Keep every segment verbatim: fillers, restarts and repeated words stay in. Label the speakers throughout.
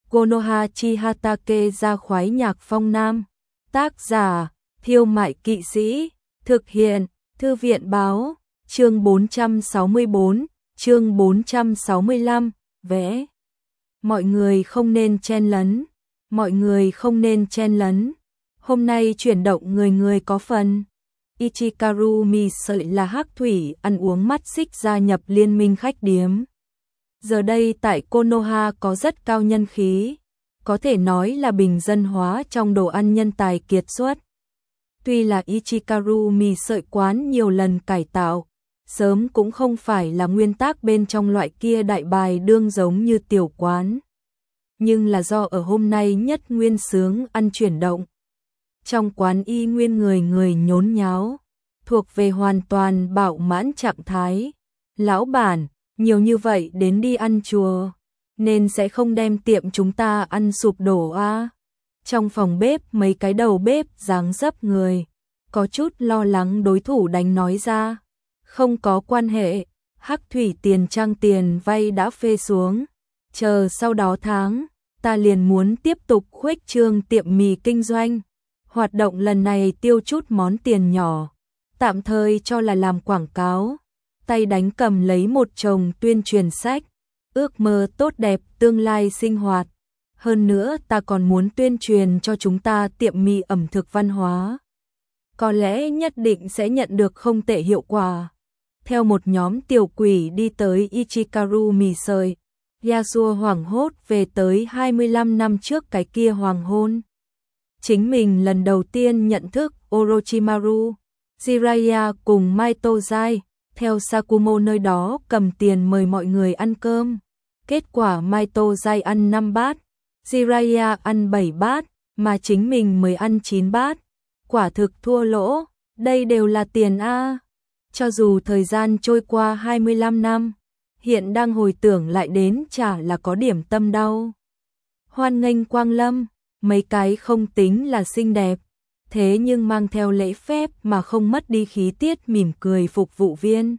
Speaker 1: Konoha Chihatake ra khoái nhạc phong nam. Tác giả, Thiêu Mại Kỵ Sĩ. Thực hiện, Thư viện báo. Chương bốn trăm sáu mươi bốn, chương bốn trăm sáu mươi lăm, vẽ. Mọi người không nên chen lấn. Mọi người không nên chen lấn. Hôm nay chuyển động người người có phần. Ichikaru Misai là hắc thủy ăn uống mắt xích gia nhập liên minh khách điếm. Giờ đây tại Konoha có rất cao nhân khí, có thể nói là bình dân hóa trong đồ ăn nhân tài kiệt xuất. Tuy là Ichikaru Misai quán nhiều lần cải tạo, sớm cũng không phải là nguyên tắc bên trong loại kia đại bài đương giống như tiểu quán. Nhưng là do ở hôm nay nhất nguyên sướng ăn chuyển động. Trong quán y nguyên người người nhốn nháo, thuộc về hoàn toàn bạo mãn trạng thái. Lão bản, nhiều như vậy đến đi ăn chùa, nên sẽ không đem tiệm chúng ta ăn sụp đổ à. Trong phòng bếp mấy cái đầu bếp dáng dấp người, có chút lo lắng đối thủ đánh nói ra. Không có quan hệ, hắc thủy tiền trang tiền vay đã phê xuống. Chờ sau đó tháng, ta liền muốn tiếp tục khuếch trương tiệm mì kinh doanh. Hoạt động lần này tiêu chút món tiền nhỏ, tạm thời cho là làm quảng cáo. Tay đánh cầm lấy một chồng tuyên truyền sách, ước mơ tốt đẹp tương lai sinh hoạt. Hơn nữa ta còn muốn tuyên truyền cho chúng ta tiệm mì ẩm thực văn hóa. Có lẽ nhất định sẽ nhận được không tệ hiệu quả. Theo một nhóm tiểu quỷ đi tới Ichikaru Misai, Yasuo hoảng hốt về tới hai mươi lăm năm trước cái kia hoàng hôn. Chính mình lần đầu tiên nhận thức Orochimaru, Jiraiya cùng Maito Zai, theo Sakumo nơi đó cầm tiền mời mọi người ăn cơm. Kết quả Maito Zai ăn năm bát, Jiraiya ăn bảy bát, mà chính mình mới ăn chín bát. Quả thực thua lỗ, đây đều là tiền A. Cho dù thời gian trôi qua hai mươi lăm năm, hiện đang hồi tưởng lại đến chả là có điểm tâm đau. Hoan nghênh quang lâm, mấy cái không tính là xinh đẹp, thế nhưng mang theo lễ phép mà không mất đi khí tiết mỉm cười phục vụ viên.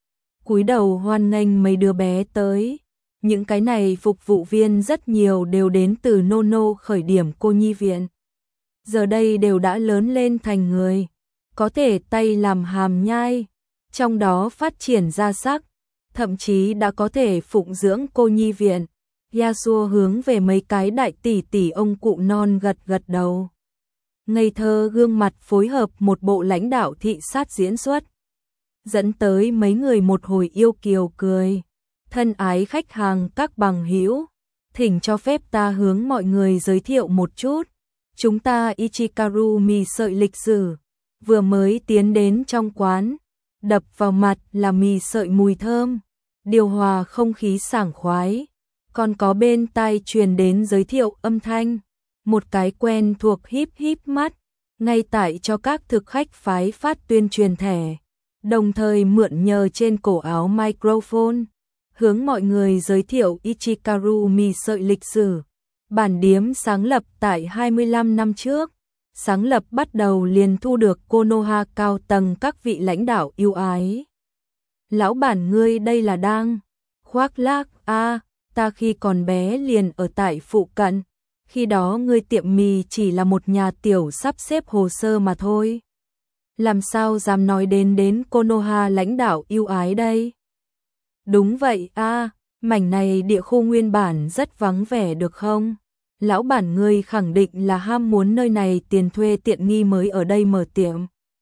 Speaker 1: Cúi đầu hoan nghênh mấy đứa bé tới. Những cái này phục vụ viên rất nhiều đều đến từ Nono khởi điểm cô nhi viện. Giờ đây đều đã lớn lên thành người, có thể tay làm hàm nhai, trong đó phát triển ra sắc, thậm chí đã có thể phụng dưỡng cô nhi viện. Yasuo hướng về mấy cái đại tỷ tỷ ông cụ non gật gật đầu. Ngây thơ gương mặt phối hợp một bộ lãnh đạo thị sát diễn xuất, dẫn tới mấy người một hồi yêu kiều cười. Thân ái khách hàng các bằng hữu, thỉnh cho phép ta hướng mọi người giới thiệu một chút. Chúng ta Ichikaru Misai lịch sử, vừa mới tiến đến trong quán, đập vào mặt là mì sợi mùi thơm, điều hòa không khí sảng khoái, còn có bên tai truyền đến giới thiệu âm thanh, một cái quen thuộc híp híp mắt, ngay tại cho các thực khách phái phát tuyên truyền thẻ, đồng thời mượn nhờ trên cổ áo microphone, hướng mọi người giới thiệu Ichikaru Misai lịch sử. Bản điếm sáng lập tại hai mươi lăm năm trước, sáng lập bắt đầu liền thu được Konoha cao tầng các vị lãnh đạo yêu ái. Lão bản ngươi đây là đang khoác lác a, à, ta khi còn bé liền ở tại phụ cận, khi đó ngươi tiệm mì chỉ là một nhà tiểu sắp xếp hồ sơ mà thôi. Làm sao dám nói đến đến Konoha lãnh đạo yêu ái đây? Đúng vậy a, à, mảnh này địa khu nguyên bản rất vắng vẻ được không? Lão bản ngươi khẳng định là ham muốn nơi này tiền thuê tiện nghi mới ở đây mở tiệm.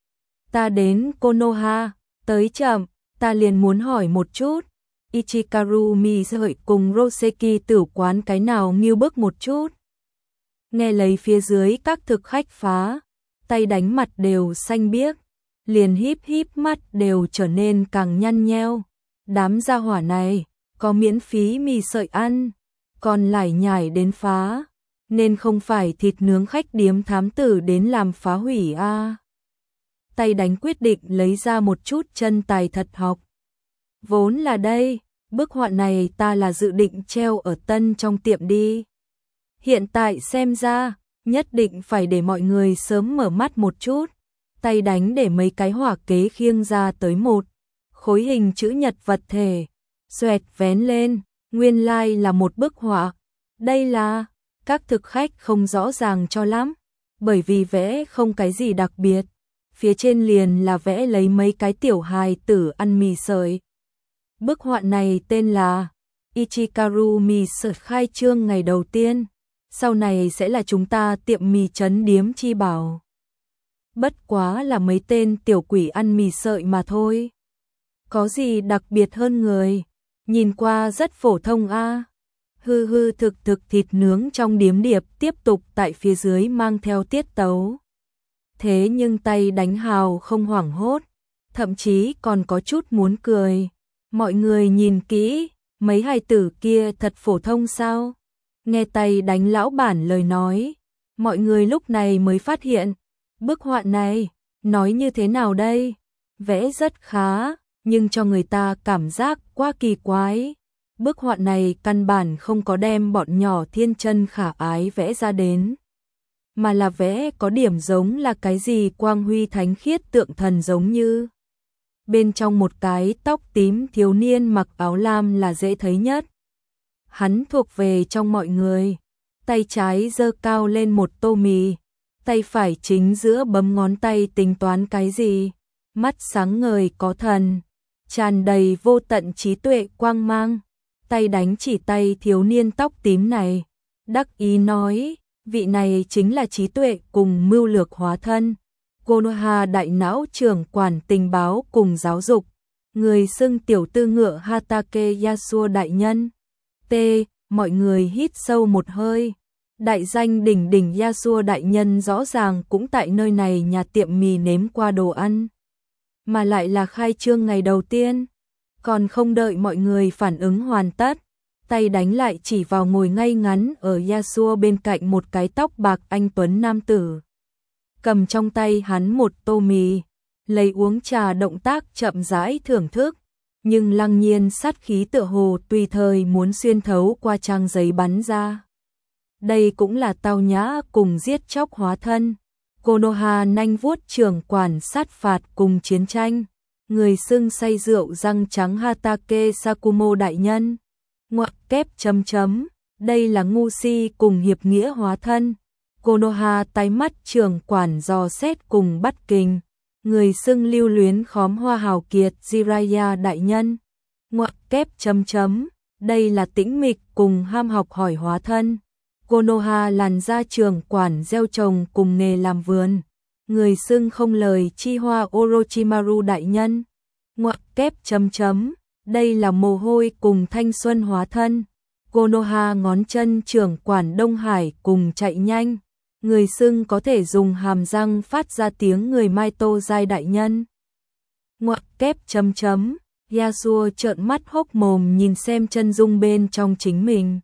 Speaker 1: Ta đến Konoha, tới chậm, ta liền muốn hỏi một chút, Ichikaru Misai cùng Roseki tử quán cái nào nghiêu bức một chút. Nghe lấy phía dưới các thực khách phá, tay đánh mặt đều xanh biếc, liền híp híp mắt đều trở nên càng nhăn nheo. Đám gia hỏa này, có miễn phí mì sợi ăn, còn lải nhải đến phá, nên không phải thịt nướng khách điếm thám tử đến làm phá hủy a. À. Tay đánh quyết định lấy ra một chút chân tài thật học. Vốn là đây, bức họa này ta là dự định treo ở tân trong tiệm đi. Hiện tại xem ra, nhất định phải để mọi người sớm mở mắt một chút. Tay đánh để mấy cái hỏa kế khiêng ra tới một khối hình chữ nhật vật thể, xoẹt vén lên, nguyên lai like là một bức họa. Đây là Các thực khách không rõ ràng cho lắm, bởi vì vẽ không cái gì đặc biệt. Phía trên liền là vẽ lấy mấy cái tiểu hài tử ăn mì sợi. Bức họa này tên là Ichikaru mì sợi khai trương ngày đầu tiên, sau này sẽ là chúng ta tiệm mì trấn điếm chi bảo. Bất quá là mấy tên tiểu quỷ ăn mì sợi mà thôi. Có gì đặc biệt hơn người, nhìn qua rất phổ thông a. Hư hư thực thực thịt nướng trong điếm điệp tiếp tục tại phía dưới mang theo tiết tấu. Thế nhưng tay đánh hào không hoảng hốt, thậm chí còn có chút muốn cười. Mọi người nhìn kỹ, mấy hài tử kia thật phổ thông sao? Nghe tay đánh lão bản lời nói, mọi người lúc này mới phát hiện, bức họa này, nói như thế nào đây? Vẽ rất khá, nhưng cho người ta cảm giác quá kỳ quái. Bức họa này căn bản không có đem bọn nhỏ thiên chân khả ái vẽ ra đến, mà là vẽ có điểm giống là cái gì quang huy thánh khiết tượng thần giống như. Bên trong một cái tóc tím thiếu niên mặc áo lam là dễ thấy nhất. Hắn thuộc về trong mọi người, tay trái giơ cao lên một tô mì, tay phải chính giữa bấm ngón tay tính toán cái gì, mắt sáng ngời có thần, tràn đầy vô tận trí tuệ quang mang. Tay đánh chỉ tay thiếu niên tóc tím này, đắc ý nói, vị này chính là trí tuệ cùng mưu lược hóa thân, Konoha đại não trưởng quản tình báo cùng giáo dục, người xưng tiểu tư ngựa Hatake Yasuo đại nhân. T, mọi người hít sâu một hơi. Đại danh đỉnh đỉnh Yasuo đại nhân rõ ràng cũng tại nơi này nhà tiệm mì nếm qua đồ ăn, mà lại là khai trương ngày đầu tiên. Còn không đợi mọi người phản ứng hoàn tất, tay đánh lại chỉ vào ngồi ngay ngắn ở Yasuo bên cạnh một cái tóc bạc anh tuấn nam tử. Cầm trong tay hắn một tô mì, lấy uống trà động tác chậm rãi thưởng thức, nhưng lăng nhiên sát khí tựa hồ tùy thời muốn xuyên thấu qua trang giấy bắn ra. Đây cũng là tao nhã cùng giết chóc hóa thân. Konoha nanh vuốt trưởng quản sát phạt cùng chiến tranh, người xưng say rượu răng trắng Hatake Sakumo đại nhân. Ngoặc kép chấm chấm, đây là ngu si cùng hiệp nghĩa hóa thân. Konoha tái mắt trưởng quản dò xét cùng bắt kình, người xưng lưu luyến khóm hoa hào kiệt Jiraiya đại nhân. Ngoặc kép chấm chấm, đây là tĩnh mịch cùng ham học hỏi hóa thân. Konoha làn da trưởng quản gieo trồng cùng nghề làm vườn, người xưng không lời chi hoa Orochimaru đại nhân. Ngoặc kép chấm chấm, đây là mồ hôi cùng thanh xuân hóa thân. Konoha ngón chân trưởng quản Đông Hải cùng chạy nhanh, người xưng có thể dùng hàm răng phát ra tiếng người Maito giai đại nhân. Ngoặc kép chấm chấm, Yasuo trợn mắt hốc mồm nhìn xem chân dung bên trong chính mình.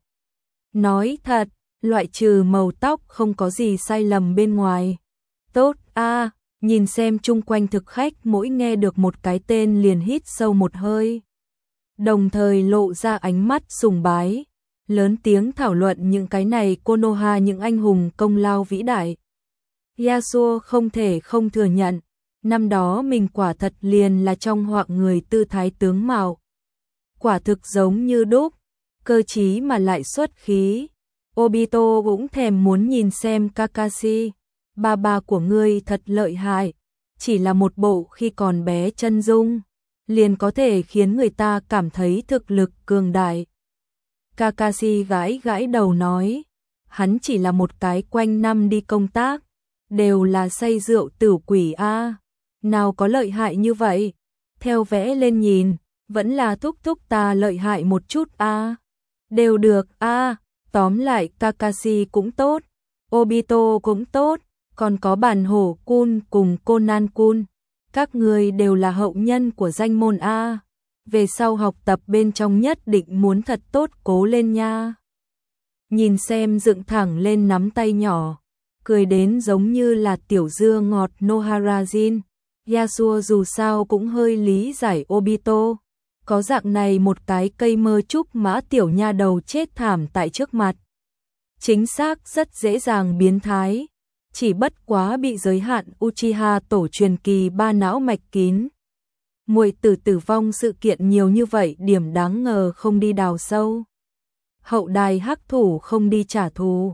Speaker 1: Nói thật, loại trừ màu tóc không có gì sai lầm bên ngoài. Tốt a, à, nhìn xem chung quanh thực khách mỗi nghe được một cái tên liền hít sâu một hơi, đồng thời lộ ra ánh mắt sùng bái, lớn tiếng thảo luận những cái này Konoha những anh hùng công lao vĩ đại. Yasuo không thể không thừa nhận, năm đó mình quả thật liền là trong họa người tư thái tướng mạo. Quả thực giống như đúc, cơ trí mà lại xuất khí. Obito cũng thèm muốn nhìn xem Kakashi, ba ba của ngươi thật lợi hại, chỉ là một bộ khi còn bé chân dung, liền có thể khiến người ta cảm thấy thực lực cường đại. Kakashi gãi gãi đầu nói, hắn chỉ là một cái quanh năm đi công tác, đều là say rượu tử quỷ a, nào có lợi hại như vậy, theo vẽ lên nhìn, vẫn là thúc thúc ta lợi hại một chút a, đều được a. Tóm lại Kakashi cũng tốt, Obito cũng tốt, còn có bản hổ Kun cùng Conan Kun, các người đều là hậu nhân của danh môn a, về sau học tập bên trong nhất định muốn thật tốt cố lên nha. Nhìn xem dựng thẳng lên nắm tay nhỏ, cười đến giống như là tiểu dưa ngọt Noharajin. Yasuo dù sao cũng hơi lý giải Obito, có dạng này một cái cây mơ trúc mã tiểu nha đầu chết thảm tại trước mặt. Chính xác rất dễ dàng biến thái, chỉ bất quá bị giới hạn Uchiha tổ truyền kỳ ba não mạch kín. Muội tử tử vong sự kiện nhiều như vậy, điểm đáng ngờ không đi đào sâu. Hậu đài hắc thủ không đi trả thù,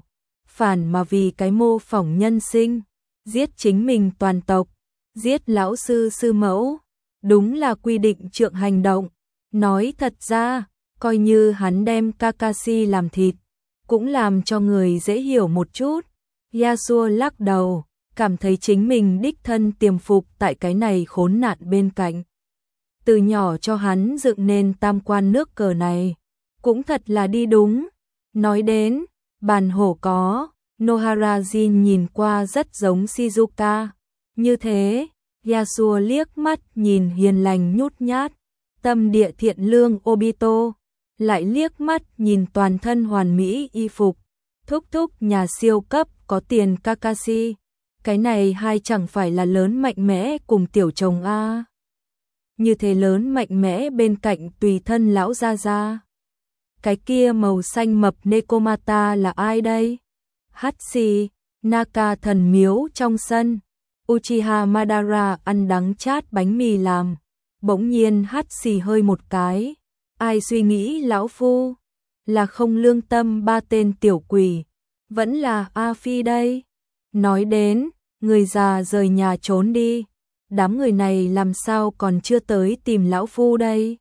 Speaker 1: phản mà vì cái mô phỏng nhân sinh, giết chính mình toàn tộc, giết lão sư sư mẫu, đúng là quy định trượng hành động. Nói thật ra, coi như hắn đem Kakashi làm thịt, cũng làm cho người dễ hiểu một chút. Yasuo lắc đầu, cảm thấy chính mình đích thân tiềm phục tại cái này khốn nạn bên cạnh. Từ nhỏ cho hắn dựng nên tam quan nước cờ này, cũng thật là đi đúng. Nói đến, bàn hổ có, Nohara Jin nhìn qua rất giống Shizuka. Như thế, Yasuo liếc mắt nhìn hiền lành nhút nhát, tâm địa thiện lương Obito, lại liếc mắt nhìn toàn thân hoàn mỹ y phục, thúc thúc nhà siêu cấp có tiền Kakashi. Cái này hai chẳng phải là lớn mạnh mẽ cùng tiểu chồng a. Như thế lớn mạnh mẽ bên cạnh tùy thân lão gia gia. Cái kia màu xanh mập Nekomata là ai đây? Hachi, Naka thần miếu trong sân. Uchiha Madara ăn đắng chát bánh mì làm. Bỗng nhiên Hachi hơi một cái. Ai suy nghĩ lão phu? Là không lương tâm ba tên tiểu quỷ. Vẫn là A Phi đây. Nói đến, người già rời nhà trốn đi. Đám người này làm sao còn chưa tới tìm lão phu đây?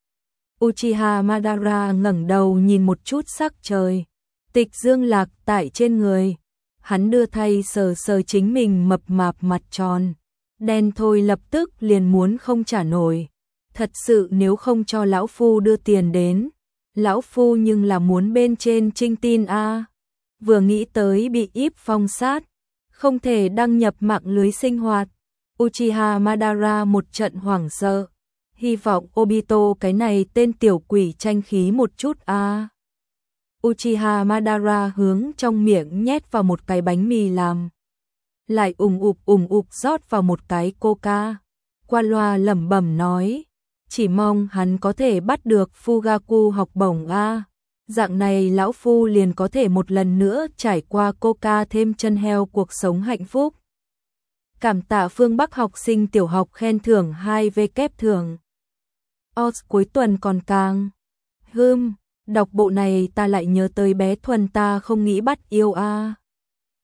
Speaker 1: Uchiha Madara ngẩng đầu nhìn một chút sắc trời. Tịch dương lạc tại trên người. Hắn đưa tay sờ sờ chính mình mập mạp mặt tròn. Đen thôi lập tức liền muốn không trả nổi. Thật sự nếu không cho lão phu đưa tiền đến. Lão phu nhưng là muốn bên trên trinh tin a. Vừa nghĩ tới bị íp phong sát. Không thể đăng nhập mạng lưới sinh hoạt. Uchiha Madara một trận hoảng sợ. Hy vọng Obito cái này tên tiểu quỷ tranh khí một chút a. À. Uchiha Madara hướng trong miệng nhét vào một cái bánh mì làm. Lại ủng ục ủng ục rót vào một cái coca. Qua loa lẩm bẩm nói. Chỉ mong hắn có thể bắt được Fugaku học bổng a. À. Dạng này lão phu liền có thể một lần nữa trải qua coca thêm chân heo cuộc sống hạnh phúc. Cảm tạ phương Bắc học sinh tiểu học khen thưởng hai V kép thưởng. Os cuối tuần còn càng. Hưm, đọc bộ này ta lại nhớ tới bé Thuần ta không nghĩ bắt yêu a. À.